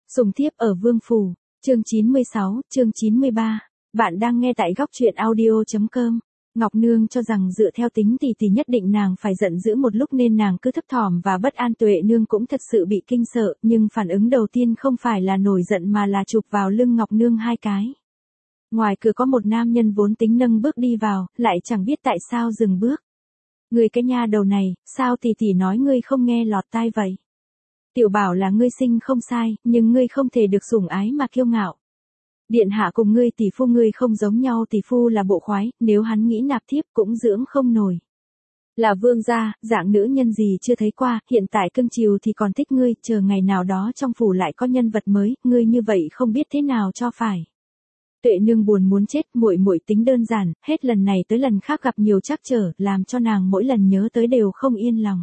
Sùng thiếp ở Vương Phủ, chương 96, chương 93. Bạn đang nghe tại góc truyện audio.com. Ngọc Nương cho rằng dựa theo tính tỷ nhất định nàng phải giận dữ một lúc nên nàng cứ thấp thỏm và bất an. Tuệ Nương cũng thật sự bị kinh sợ, nhưng phản ứng đầu tiên không phải là nổi giận mà là chụp vào lưng Ngọc Nương hai cái. Ngoài cửa có một nam nhân vốn tính nâng bước đi vào, lại chẳng biết tại sao dừng bước. Người cái nha đầu này, sao tỷ nói ngươi không nghe lọt tai vậy? Tiểu bảo là ngươi sinh không sai, nhưng ngươi không thể được sủng ái mà kiêu ngạo. Điện hạ cùng ngươi tỷ phu ngươi không giống nhau, tỷ phu là bộ khoái, nếu hắn nghĩ nạp thiếp cũng dưỡng không nổi. Là vương gia, dạng nữ nhân gì chưa thấy qua, hiện tại cưng chiều thì còn thích ngươi, chờ ngày nào đó trong phủ lại có nhân vật mới, ngươi như vậy không biết thế nào cho phải. Tuệ Nương buồn muốn chết, muội tính đơn giản, hết lần này tới lần khác gặp nhiều trắc trở, làm cho nàng mỗi lần nhớ tới đều không yên lòng.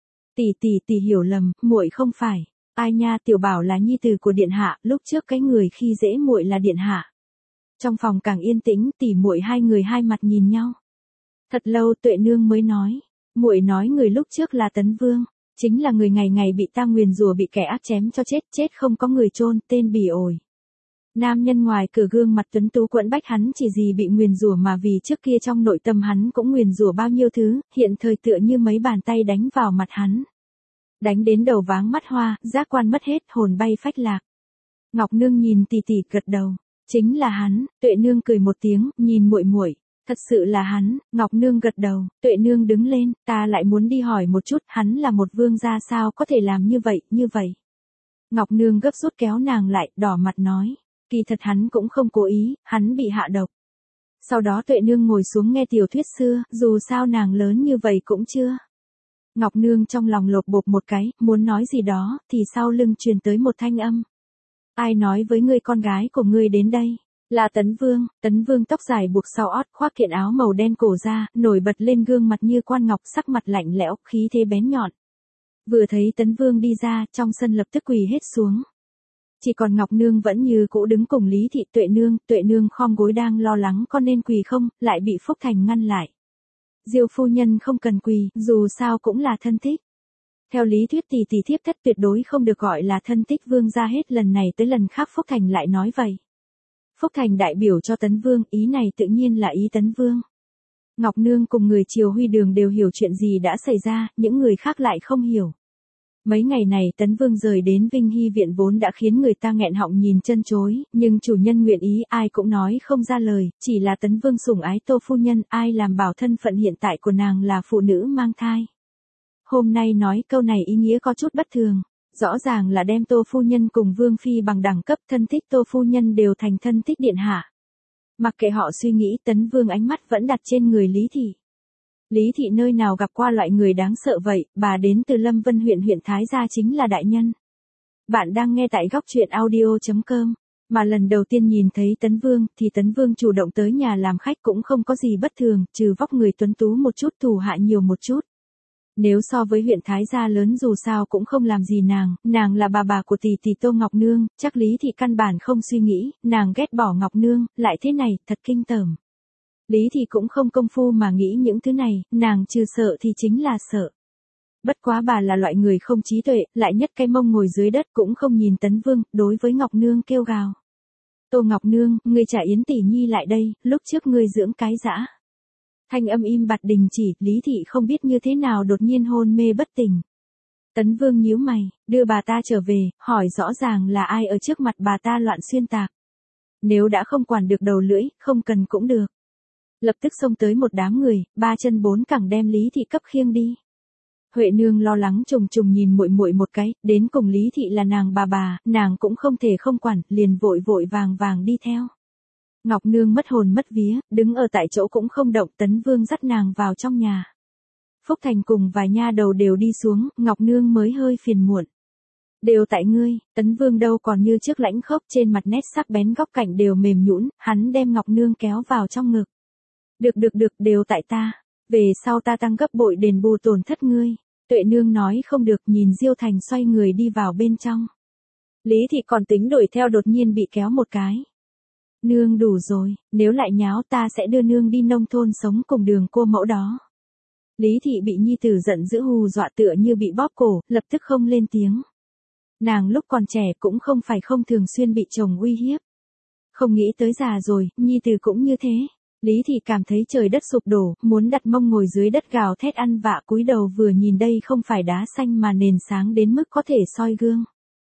Tỷ hiểu lầm, muội không phải. Ai nha, Tiểu Bảo là nhi tử của điện hạ, lúc trước cái người khi dễ muội là điện hạ. Trong phòng càng yên tĩnh, tỷ muội hai người hai mặt nhìn nhau. Thật lâu Tuệ Nương mới nói, muội nói người lúc trước là Tấn Vương, chính là người ngày ngày bị ta nguyền rủa, bị kẻ ác chém cho chết không có người chôn, tên bỉ ổi. Nam nhân ngoài cửa gương mặt tuấn tú quẫn bách, hắn chỉ gì bị nguyền rủa mà vì trước kia trong nội tâm hắn cũng nguyền rủa bao nhiêu thứ, hiện thời tựa như mấy bàn tay đánh vào mặt hắn. Đánh đến đầu váng mắt hoa, giác quan mất hết, hồn bay phách lạc. Ngọc Nương nhìn tỷ gật đầu, chính là hắn. Tuệ Nương cười một tiếng, nhìn muội, thật sự là hắn. Ngọc Nương gật đầu. Tuệ Nương đứng lên, ta lại muốn đi hỏi một chút, hắn là một vương gia sao có thể làm như vậy. Ngọc Nương gấp rút kéo nàng lại, đỏ mặt nói, kỳ thật hắn cũng không cố ý, hắn bị hạ độc. Sau đó Tuệ Nương ngồi xuống nghe tiểu thuyết xưa, dù sao nàng lớn như vậy cũng chưa. Ngọc Nương trong lòng lột bột một cái, muốn nói gì đó, thì sau lưng truyền tới một thanh âm. Ai nói với ngươi con gái của ngươi đến đây? Là Tấn Vương tóc dài buộc sau ót, khoác kiện áo màu đen cổ ra, nổi bật lên gương mặt như quan ngọc, sắc mặt lạnh lẽo, khí thế bén nhọn. Vừa thấy Tấn Vương đi ra, trong sân lập tức quỳ hết xuống. Chỉ còn Ngọc Nương vẫn như cũ đứng cùng Lý Thị. Tuệ Nương khom gối đang lo lắng con nên quỳ không, lại bị Phúc Thành ngăn lại. Diêu phu nhân không cần quỳ, dù sao cũng là thân thích. Theo lý thuyết tỷ thiếp thất tuyệt đối không được gọi là thân thích vương gia, hết lần này tới lần khác Phúc Thành lại nói vậy. Phúc Thành đại biểu cho Tấn Vương, ý này tự nhiên là ý Tấn Vương. Ngọc Nương cùng người Triều Huy Đường đều hiểu chuyện gì đã xảy ra, những người khác lại không hiểu. Mấy ngày này Tấn Vương rời đến Vinh Hy viện vốn đã khiến người ta nghẹn họng nhìn chân chối, nhưng chủ nhân nguyện ý ai cũng nói không ra lời, chỉ là Tấn Vương sủng ái Tô phu nhân, ai làm bảo thân phận hiện tại của nàng là phụ nữ mang thai. Hôm nay nói câu này ý nghĩa có chút bất thường, rõ ràng là đem Tô phu nhân cùng Vương phi bằng đẳng cấp, thân thích Tô phu nhân đều thành thân thích điện hạ. Mặc kệ họ suy nghĩ, Tấn Vương ánh mắt vẫn đặt trên người Lý Thị. Lý Thị nơi nào gặp qua loại người đáng sợ vậy, bà đến từ Lâm Vân huyện Thái Gia chính là đại nhân. Bạn đang nghe tại góc truyện audio.com, mà lần đầu tiên nhìn thấy Tấn Vương thì Tấn Vương chủ động tới nhà làm khách cũng không có gì bất thường, trừ vóc người tuấn tú một chút, thủ hạ nhiều một chút. Nếu so với huyện Thái Gia lớn dù sao cũng không làm gì nàng là bà của tỷ Tô Ngọc Nương, chắc Lý Thị căn bản không suy nghĩ, nàng ghét bỏ Ngọc Nương, lại thế này, thật kinh tởm. Lý Thị cũng không công phu mà nghĩ những thứ này, nàng trừ sợ thì chính là sợ. Bất quá bà là loại người không trí tuệ, lại nhất cái mông ngồi dưới đất cũng không nhìn Tấn Vương, đối với Ngọc Nương kêu gào. Tô Ngọc Nương, ngươi trả Yến tỷ nhi lại đây, lúc trước ngươi dưỡng cái dã. Thanh âm im bặt đình chỉ, Lý Thị không biết như thế nào đột nhiên hôn mê bất tỉnh. Tấn Vương nhíu mày, đưa bà ta trở về, hỏi rõ ràng là ai ở trước mặt bà ta loạn xuyên tạc. Nếu đã không quản được đầu lưỡi, không cần cũng được. Lập tức xông tới một đám người, ba chân bốn cẳng đem Lý Thị cấp khiêng đi. Huệ Nương lo lắng trùng nhìn muội một cái, đến cùng Lý Thị là nàng bà, nàng cũng không thể không quản, liền vội vàng đi theo. Ngọc Nương mất hồn mất vía, đứng ở tại chỗ cũng không động. Tấn Vương dắt nàng vào trong nhà. Phúc Thành cùng vài nha đầu đều đi xuống, Ngọc Nương mới hơi phiền muộn. Đều tại ngươi. Tấn Vương đâu còn như trước lãnh khốc, trên mặt nét sắc bén, góc cạnh đều mềm nhũn, hắn đem Ngọc Nương kéo vào trong ngực. Được, đều tại ta. Về sau ta tăng gấp bội đền bù tổn thất ngươi. Tuệ Nương nói không được, nhìn Diêu Thành xoay người đi vào bên trong. Lý Thị còn tính đuổi theo, đột nhiên bị kéo một cái. Nương đủ rồi, nếu lại nháo ta sẽ đưa nương đi nông thôn sống cùng Đường cô mẫu đó. Lý Thị bị nhi tử giận dữ hù dọa, tựa như bị bóp cổ, lập tức không lên tiếng. Nàng lúc còn trẻ cũng không phải không thường xuyên bị chồng uy hiếp. Không nghĩ tới già rồi, nhi tử cũng như thế. Lý Thị cảm thấy trời đất sụp đổ, muốn đặt mông ngồi dưới đất gào thét ăn vạ, cúi đầu vừa nhìn đây không phải đá xanh mà nền sáng đến mức có thể soi gương.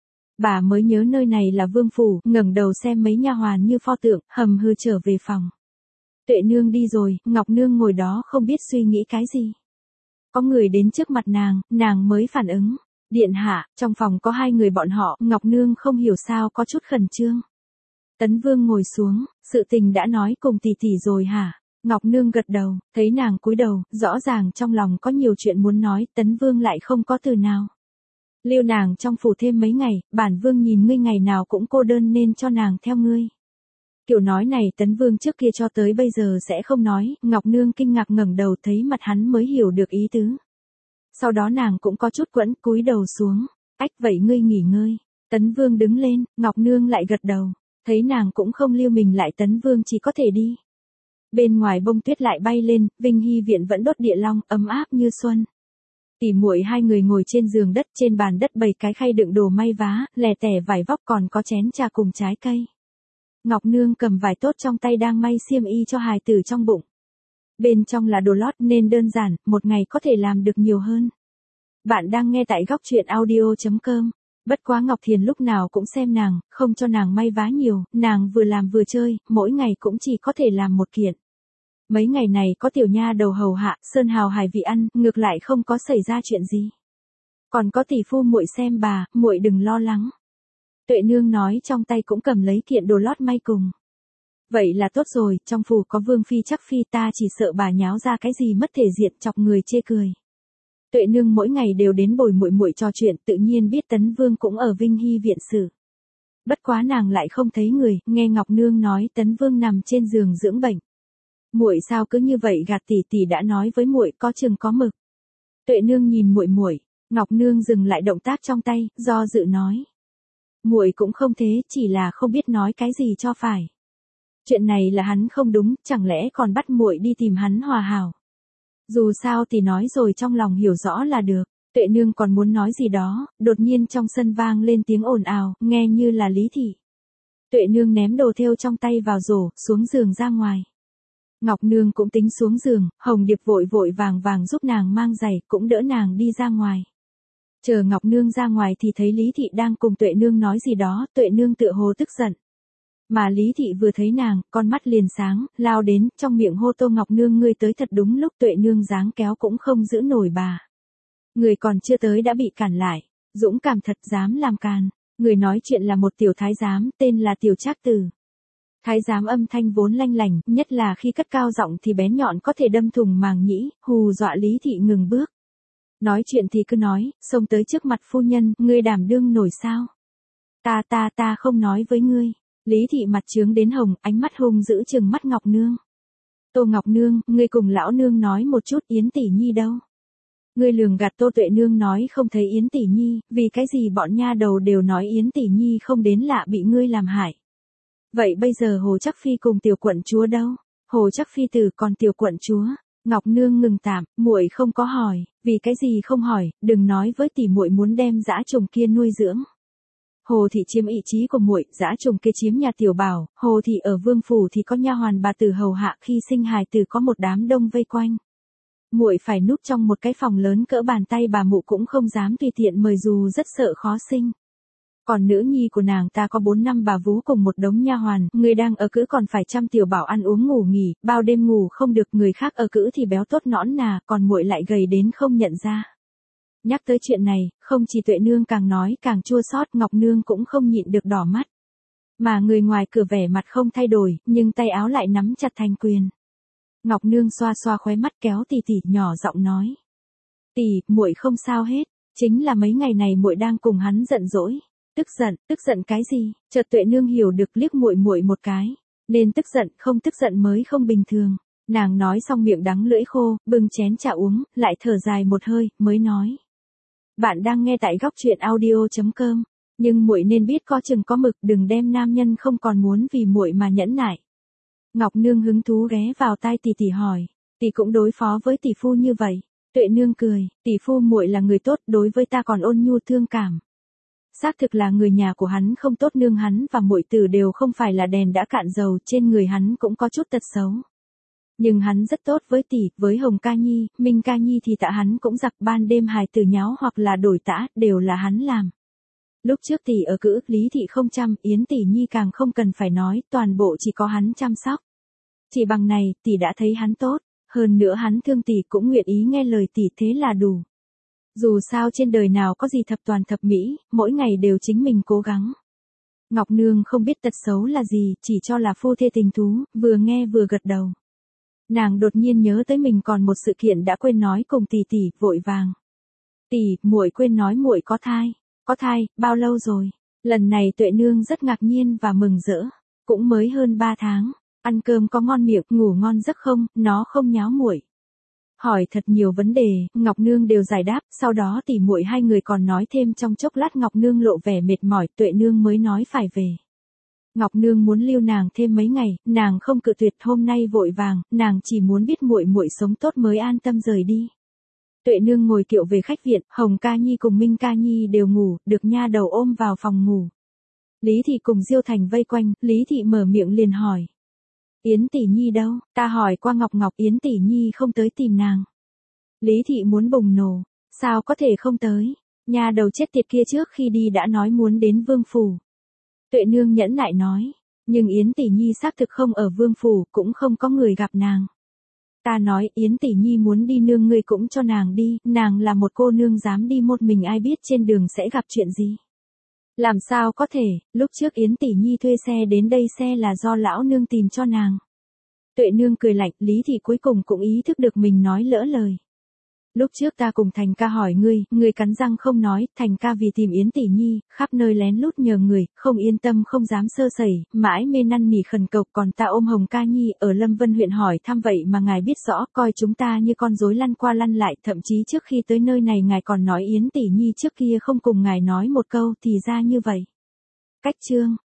Bà mới nhớ nơi này là vương phủ, ngẩng đầu xem mấy nha hoàn như pho tượng, hầm hừ trở về phòng. Tuệ nương đi rồi, Ngọc nương ngồi đó không biết suy nghĩ cái gì. Có người đến trước mặt nàng mới phản ứng. Điện hạ, trong phòng có hai người bọn họ, Ngọc nương không hiểu sao có chút khẩn trương. Tấn Vương ngồi xuống, sự tình đã nói cùng tỷ tỷ rồi hả? Ngọc nương gật đầu, thấy nàng cúi đầu, rõ ràng trong lòng có nhiều chuyện muốn nói, Tấn Vương lại không có từ nào. Lưu nàng trong phủ thêm mấy ngày, bản vương nhìn ngươi ngày nào cũng cô đơn nên cho nàng theo ngươi. Kiểu nói này Tấn Vương trước kia cho tới bây giờ sẽ không nói, Ngọc nương kinh ngạc ngẩng đầu thấy mặt hắn mới hiểu được ý tứ. Sau đó nàng cũng có chút quẫn, cúi đầu xuống, ách vậy ngươi nghỉ ngơi. Tấn Vương đứng lên, Ngọc nương lại gật đầu, thấy nàng cũng không lưu mình lại Tấn Vương chỉ có thể đi. Bên ngoài bông tuyết lại bay lên, Vinh Hy viện vẫn đốt địa long, ấm áp như xuân. Tỉ muội hai người ngồi trên giường đất, trên bàn đất bày cái khay đựng đồ may vá, lẻ tẻ vải vóc còn có chén trà cùng trái cây. Ngọc nương cầm vải tốt trong tay đang may xiêm y cho hài tử trong bụng. Bên trong là đồ lót nên đơn giản, một ngày có thể làm được nhiều hơn. Bạn đang nghe tại góc truyện audio.com. Bất quá Ngọc Thiền lúc nào cũng xem nàng, không cho nàng may vá nhiều, nàng vừa làm vừa chơi, mỗi ngày cũng chỉ có thể làm một kiện. Mấy ngày này có tiểu nha đầu hầu hạ, sơn hào hải vị ăn, ngược lại không có xảy ra chuyện gì. Còn có tỷ phu muội xem bà, muội đừng lo lắng. Tuệ nương nói trong tay cũng cầm lấy kiện đồ lót may cùng. Vậy là tốt rồi, trong phủ có vương phi chắc phi ta chỉ sợ bà nháo ra cái gì mất thể diện chọc người chê cười. Tuệ nương mỗi ngày đều đến bồi muội muội trò chuyện, tự nhiên biết Tấn Vương cũng ở Vinh Hy viện sự. Bất quá nàng lại không thấy người, nghe Ngọc nương nói Tấn Vương nằm trên giường dưỡng bệnh. Muội sao cứ như vậy gạt tỷ tỷ đã nói với muội có chừng có mực. Tuệ nương nhìn muội muội, Ngọc nương dừng lại động tác trong tay, do dự nói. Muội cũng không thế, chỉ là không biết nói cái gì cho phải. Chuyện này là hắn không đúng, chẳng lẽ còn bắt muội đi tìm hắn hòa hảo. Dù sao thì nói rồi trong lòng hiểu rõ là được. Tuệ nương còn muốn nói gì đó, đột nhiên trong sân vang lên tiếng ồn ào, nghe như là Lý Thị. Tuệ nương ném đồ thêu trong tay vào rổ, xuống giường ra ngoài. Ngọc nương cũng tính xuống giường, Hồng Điệp vội vội vàng vàng giúp nàng mang giày, cũng đỡ nàng đi ra ngoài. Chờ Ngọc nương ra ngoài thì thấy Lý Thị đang cùng Tuệ nương nói gì đó, Tuệ nương tựa hồ tức giận. Mà Lý Thị vừa thấy nàng, con mắt liền sáng, lao đến, trong miệng hô Tô Ngọc nương ngươi tới thật đúng lúc. Tuệ nương dáng kéo cũng không giữ nổi bà. Người còn chưa tới đã bị cản lại, dũng cảm thật dám làm càn. Người nói chuyện là một tiểu thái giám, tên là Tiểu Trác Tử. Thái giám âm thanh vốn lanh lành, nhất là khi cất cao giọng thì bén nhọn có thể đâm thủng màng nhĩ, hù dọa Lý Thị ngừng bước. Nói chuyện thì cứ nói, xông tới trước mặt phu nhân, ngươi đảm đương nổi sao? Ta không nói với ngươi. Lý Thị mặt trướng đến hồng, ánh mắt hung dữ trừng mắt Ngọc nương. Tô Ngọc nương, ngươi cùng lão nương nói một chút Yến tỷ nhi đâu? Ngươi lường gạt Tô Tuệ nương nói không thấy Yến tỷ nhi, vì cái gì bọn nha đầu đều nói Yến tỷ nhi không đến lạ bị ngươi làm hại. Vậy bây giờ Hồ Chắc Phi cùng tiểu quận chúa đâu? Hồ Chắc Phi tử còn tiểu quận chúa? Ngọc nương ngừng tạm, muội không có hỏi, vì cái gì không hỏi, đừng nói với tỷ muội muốn đem dã trùng kia nuôi dưỡng. Hồ thị chiếm ý chí của muội, dã trùng kia chiếm nhà tiểu bảo, Hồ thị ở vương phủ thì có nha hoàn bà tử hầu hạ, khi sinh hài tử có một đám đông vây quanh. Muội phải núp trong một cái phòng lớn cỡ bàn tay, bà mụ cũng không dám tùy tiện mời dù rất sợ khó sinh. Còn nữ nhi của nàng ta có 4 năm bà vú cùng một đống nha hoàn, người đang ở cữ còn phải chăm tiểu bảo ăn uống ngủ nghỉ, bao đêm ngủ không được, người khác ở cữ thì béo tốt nõn nà, còn muội lại gầy đến không nhận ra. Nhắc tới chuyện này, không chỉ Tuệ nương càng nói càng chua xót, Ngọc nương cũng không nhịn được đỏ mắt. Mà người ngoài cửa vẻ mặt không thay đổi, nhưng tay áo lại nắm chặt thành quyền. Ngọc nương xoa xoa khóe mắt kéo tỷ tỷ nhỏ giọng nói. Tỷ, muội không sao hết, chính là mấy ngày này muội đang cùng hắn giận dỗi. Tức giận cái gì? Chợt Tuệ nương hiểu được, liếc muội muội một cái. Nên tức giận, không tức giận mới không bình thường. Nàng nói xong miệng đắng lưỡi khô, bưng chén trà uống, lại thở dài một hơi, mới nói. Bạn đang nghe tại góc truyện audio.com. Nhưng muội nên biết có chừng có mực, đừng đem nam nhân không còn muốn vì muội mà nhẫn nại. Ngọc nương hứng thú ghé vào tai tỷ tỷ hỏi, tỷ cũng đối phó với tỷ phu như vậy? Tuệ nương cười, tỷ phu muội là người tốt, đối với ta còn ôn nhu thương cảm. Xác thực là người nhà của hắn không tốt, nương hắn và muội tử đều không phải là đèn đã cạn dầu, trên người hắn cũng có chút tật xấu. Nhưng hắn rất tốt với tỷ, với Hồng Ca Nhi, Minh Ca Nhi thì tạ hắn cũng giặc, ban đêm hài tử nháo hoặc là đổi tã, đều là hắn làm. Lúc trước tỷ ở cữ, Lý thị không chăm, Yến tỷ nhi càng không cần phải nói, toàn bộ chỉ có hắn chăm sóc. Chỉ bằng này, tỷ đã thấy hắn tốt, hơn nữa hắn thương tỷ cũng nguyện ý nghe lời tỷ, thế là đủ. Dù sao trên đời nào có gì thập toàn thập mỹ, mỗi ngày đều chính mình cố gắng. Ngọc Nương không biết tật xấu là gì, chỉ cho là phu thê tình thú, vừa nghe vừa gật đầu. Nàng đột nhiên nhớ tới mình còn một sự kiện đã quên nói cùng tỷ tỷ, vội vàng. Tỷ, muội quên nói muội có thai. Có thai, bao lâu rồi? Lần này Tuệ Nương rất ngạc nhiên và mừng rỡ. Cũng mới hơn 3 tháng. Ăn cơm có ngon miệng, ngủ ngon giấc không, nó không nháo muội. Hỏi thật nhiều vấn đề, Ngọc Nương đều giải đáp, sau đó tỷ muội hai người còn nói thêm, trong chốc lát Ngọc Nương lộ vẻ mệt mỏi, Tuệ Nương mới nói phải về. Ngọc Nương muốn lưu nàng thêm mấy ngày, nàng không cự tuyệt, hôm nay vội vàng, nàng chỉ muốn biết muội muội sống tốt mới an tâm rời đi. Tuệ Nương ngồi kiệu về khách viện, Hồng Ca Nhi cùng Minh Ca Nhi đều ngủ, được nha đầu ôm vào phòng ngủ. Lý thị cùng Diêu Thành vây quanh, Lý thị mở miệng liền hỏi. Yến tỷ nhi đâu? Ta hỏi qua Ngọc, Yến tỷ nhi không tới tìm nàng. Lý thị muốn bùng nổ, sao có thể không tới? Nha đầu chết tiệt kia trước khi đi đã nói muốn đến Vương phủ. Tuệ Nương nhẫn nại nói, nhưng Yến tỷ nhi xác thực không ở Vương phủ, cũng không có người gặp nàng. Ta nói Yến tỷ nhi muốn đi, nương ngươi cũng cho nàng đi, nàng là một cô nương dám đi một mình, ai biết trên đường sẽ gặp chuyện gì. Làm sao có thể, lúc trước Yến tỷ nhi thuê xe đến đây, xe là do lão nương tìm cho nàng. Tuệ Nương cười lạnh, Lý thị cuối cùng cũng ý thức được mình nói lỡ lời. Lúc trước ta cùng Thành ca hỏi ngươi cắn răng không nói, Thành ca vì tìm Yến tỷ nhi, khắp nơi lén lút nhờ người, không yên tâm không dám sơ sẩy, mãi mê năn nỉ khẩn cầu, còn ta ôm Hồng Ca Nhi ở Lâm Vân huyện hỏi thăm, vậy mà ngài biết rõ, coi chúng ta như con rối lăn qua lăn lại, thậm chí trước khi tới nơi này ngài còn nói Yến tỷ nhi trước kia không cùng ngài nói một câu, thì ra như vậy. Cách chương